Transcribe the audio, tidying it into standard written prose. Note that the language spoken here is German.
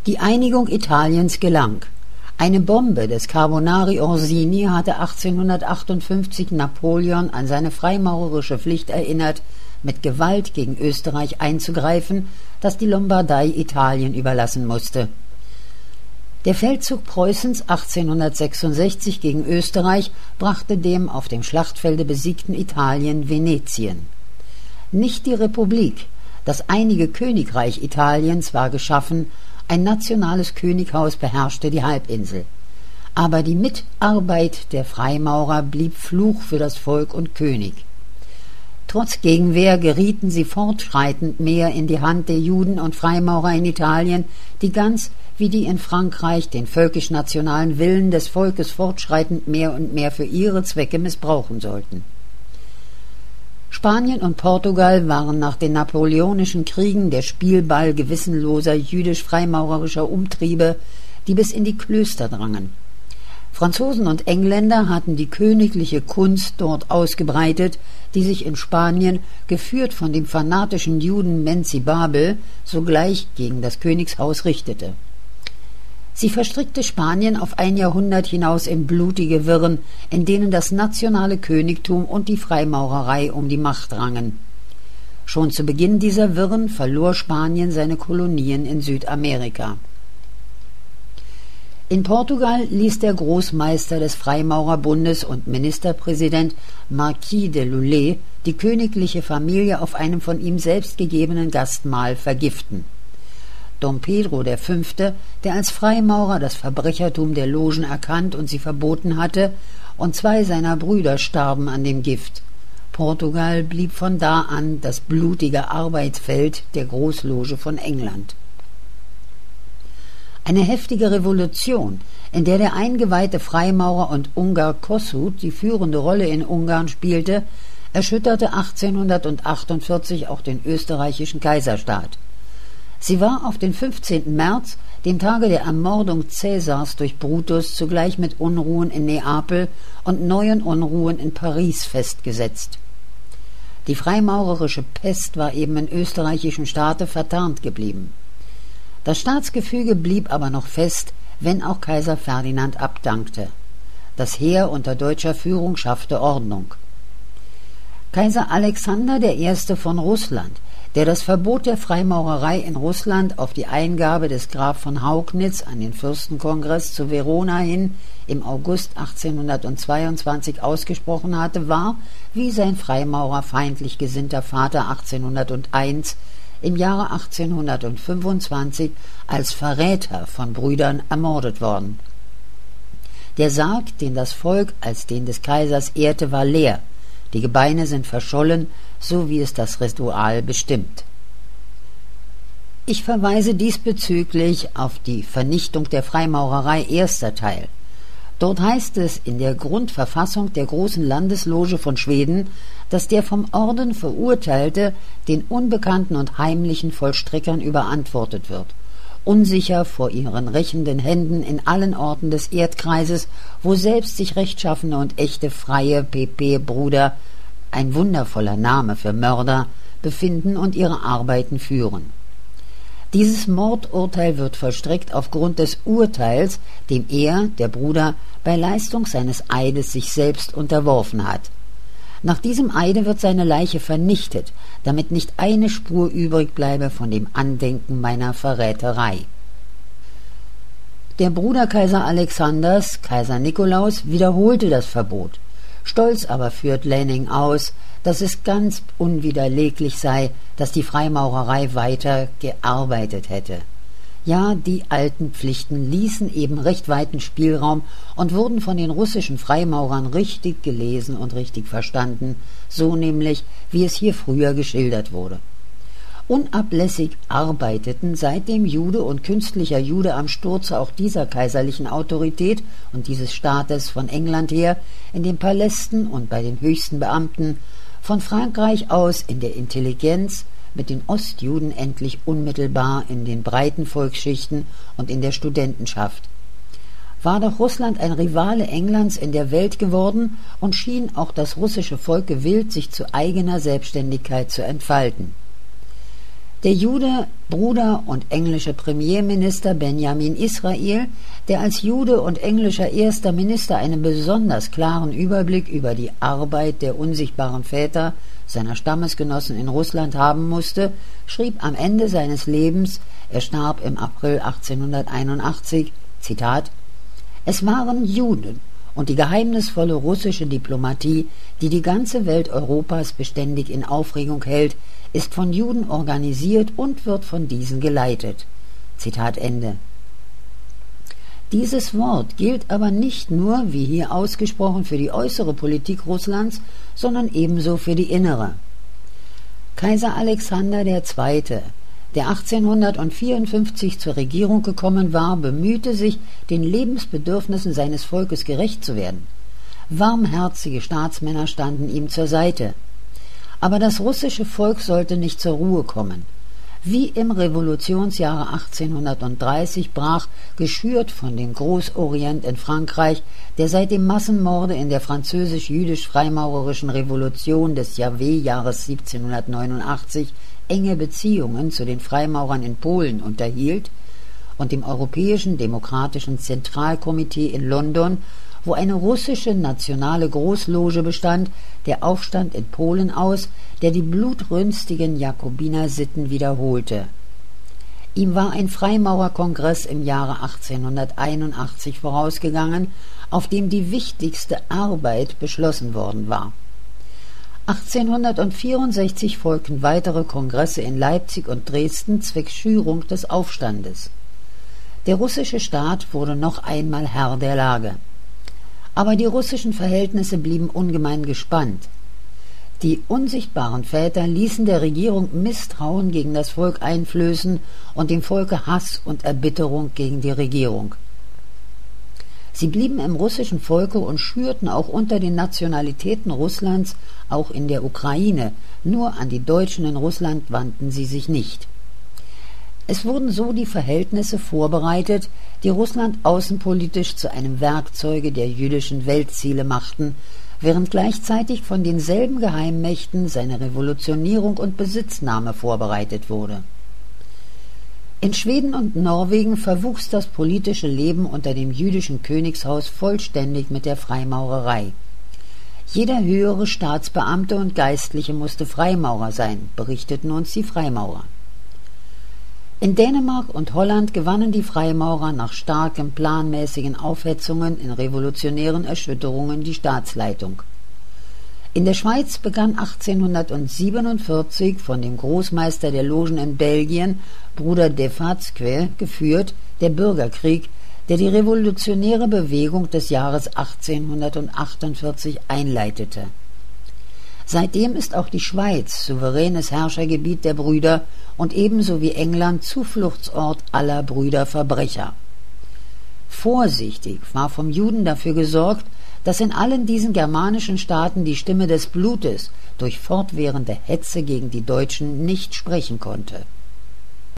Die Einigung Italiens gelang. Eine Bombe des Carbonari Orsini hatte 1858 Napoleon an seine freimaurerische Pflicht erinnert, mit Gewalt gegen Österreich einzugreifen, das die Lombardei Italien überlassen musste. Der Feldzug Preußens 1866 gegen Österreich brachte dem auf dem Schlachtfelde besiegten Italien Venetien. Nicht die Republik, das einige Königreich Italiens war geschaffen, ein nationales Könighaus beherrschte die Halbinsel. Aber die Mitarbeit der Freimaurer blieb Fluch für das Volk und König. Trotz Gegenwehr gerieten sie fortschreitend mehr in die Hand der Juden und Freimaurer in Italien, die ganz wie die in Frankreich den völkisch-nationalen Willen des Volkes fortschreitend mehr und mehr für ihre Zwecke missbrauchen sollten. Spanien und Portugal waren nach den napoleonischen Kriegen der Spielball gewissenloser jüdisch-freimaurerischer Umtriebe, die bis in die Klöster drangen. Franzosen und Engländer hatten die königliche Kunst dort ausgebreitet, die sich in Spanien, geführt von dem fanatischen Juden Menzi Babel, sogleich gegen das Königshaus richtete. Sie verstrickte Spanien auf ein Jahrhundert hinaus in blutige Wirren, in denen das nationale Königtum und die Freimaurerei um die Macht rangen. Schon zu Beginn dieser Wirren verlor Spanien seine Kolonien in Südamerika. In Portugal ließ der Großmeister des Freimaurerbundes und Ministerpräsident Marquis de Lulé die königliche Familie auf einem von ihm selbst gegebenen Gastmahl vergiften. Dom Pedro V., der als Freimaurer das Verbrechertum der Logen erkannt und sie verboten hatte, und 2 seiner Brüder starben an dem Gift. Portugal blieb von da an das blutige Arbeitsfeld der Großloge von England. Eine heftige Revolution, in der der eingeweihte Freimaurer und Ungar Kossuth die führende Rolle in Ungarn spielte, erschütterte 1848 auch den österreichischen Kaiserstaat. Sie war auf den 15. März, dem Tage der Ermordung Cäsars durch Brutus, zugleich mit Unruhen in Neapel und neuen Unruhen in Paris festgesetzt. Die freimaurerische Pest war eben im österreichischen Staate vertarnt geblieben. Das Staatsgefüge blieb aber noch fest, wenn auch Kaiser Ferdinand abdankte. Das Heer unter deutscher Führung schaffte Ordnung. Kaiser Alexander I. von Russland, der das Verbot der Freimaurerei in Russland auf die Eingabe des Graf von Haugnitz an den Fürstenkongress zu Verona hin im August 1822 ausgesprochen hatte, war, wie sein freimaurerfeindlich gesinnter Vater 1801, im Jahre 1825 als Verräter von Brüdern ermordet worden. Der Sarg, den das Volk als den des Kaisers ehrte, war leer. Die Gebeine sind verschollen, so wie es das Ritual bestimmt. Ich verweise diesbezüglich auf die Vernichtung der Freimaurerei erster Teil. Dort heißt es in der Grundverfassung der großen Landesloge von Schweden, dass der vom Orden Verurteilte den unbekannten und heimlichen Vollstreckern überantwortet wird, unsicher vor ihren rächenden Händen in allen Orten des Erdkreises, wo selbst sich rechtschaffene und echte freie PP-Bruder, ein wundervoller Name für Mörder, befinden und ihre Arbeiten führen. Dieses Mordurteil wird vollstreckt aufgrund des Urteils, dem er, der Bruder, bei Leistung seines Eides sich selbst unterworfen hat. Nach diesem Eide wird seine Leiche vernichtet, damit nicht eine Spur übrig bleibe von dem Andenken meiner Verräterei. Der Bruder Kaiser Alexanders, Kaiser Nikolaus, wiederholte das Verbot. Stolz aber führt Länning aus, dass es ganz unwiderleglich sei, dass die Freimaurerei weiter gearbeitet hätte. Ja, die alten Pflichten ließen eben recht weiten Spielraum und wurden von den russischen Freimaurern richtig gelesen und richtig verstanden, so nämlich, wie es hier früher geschildert wurde. Unablässig arbeiteten seitdem Jude und künstlicher Jude am Sturze auch dieser kaiserlichen Autorität und dieses Staates von England her in den Palästen und bei den höchsten Beamten, von Frankreich aus in der Intelligenz, mit den Ostjuden endlich unmittelbar in den breiten Volksschichten und in der Studentenschaft. War doch Russland ein Rivale Englands in der Welt geworden und schien auch das russische Volk gewillt, sich zu eigener Selbstständigkeit zu entfalten. Der Jude, Bruder und englische Premierminister Benjamin Israel, der als Jude und englischer erster Minister einen besonders klaren Überblick über die Arbeit der unsichtbaren Väter seiner Stammesgenossen in Russland haben musste, schrieb am Ende seines Lebens, er starb im April 1881, Zitat: Es waren Juden und die geheimnisvolle russische Diplomatie, die die ganze Welt Europas beständig in Aufregung hält, ist von Juden organisiert und wird von diesen geleitet. Zitat Ende. Dieses Wort gilt aber nicht nur, wie hier ausgesprochen, für die äußere Politik Russlands, sondern ebenso für die innere. Kaiser Alexander II., der 1854 zur Regierung gekommen war, bemühte sich, den Lebensbedürfnissen seines Volkes gerecht zu werden. Warmherzige Staatsmänner standen ihm zur Seite. Aber das russische Volk sollte nicht zur Ruhe kommen. Wie im Revolutionsjahre 1830 brach, geschürt von dem Großorient in Frankreich, der seit dem Massenmorde in der französisch-jüdisch-freimaurerischen Revolution des Jahrweh-Jahres 1789 enge Beziehungen zu den Freimaurern in Polen unterhielt, und dem Europäischen Demokratischen Zentralkomitee in London, wo eine russische nationale Großloge bestand, der Aufstand in Polen aus, der die blutrünstigen Jakobinersitten wiederholte. Ihm war ein Freimaurerkongress im Jahre 1881 vorausgegangen, auf dem die wichtigste Arbeit beschlossen worden war. 1864 folgten weitere Kongresse in Leipzig und Dresden zwecks Schürung des Aufstandes. Der russische Staat wurde noch einmal Herr der Lage. Aber die russischen Verhältnisse blieben ungemein gespannt. Die unsichtbaren Väter ließen der Regierung Misstrauen gegen das Volk einflößen und dem Volke Hass und Erbitterung gegen die Regierung. Sie blieben im russischen Volke und schürten auch unter den Nationalitäten Russlands, auch in der Ukraine, nur an die Deutschen in Russland wandten sie sich nicht. Es wurden so die Verhältnisse vorbereitet, die Russland außenpolitisch zu einem Werkzeuge der jüdischen Weltziele machten, während gleichzeitig von denselben Geheimmächten seine Revolutionierung und Besitznahme vorbereitet wurde. In Schweden und Norwegen verwuchs das politische Leben unter dem jüdischen Königshaus vollständig mit der Freimaurerei. Jeder höhere Staatsbeamte und Geistliche musste Freimaurer sein, berichteten uns die Freimaurer. In Dänemark und Holland gewannen die Freimaurer nach starken, planmäßigen Aufhetzungen in revolutionären Erschütterungen die Staatsleitung. In der Schweiz begann 1847 von dem Großmeister der Logen in Belgien, Bruder Defazque, geführt, der Bürgerkrieg, der die revolutionäre Bewegung des Jahres 1848 einleitete. Seitdem ist auch die Schweiz souveränes Herrschergebiet der Brüder und ebenso wie England Zufluchtsort aller Brüderverbrecher. Vorsichtig war vom Juden dafür gesorgt, dass in allen diesen germanischen Staaten die Stimme des Blutes durch fortwährende Hetze gegen die Deutschen nicht sprechen konnte.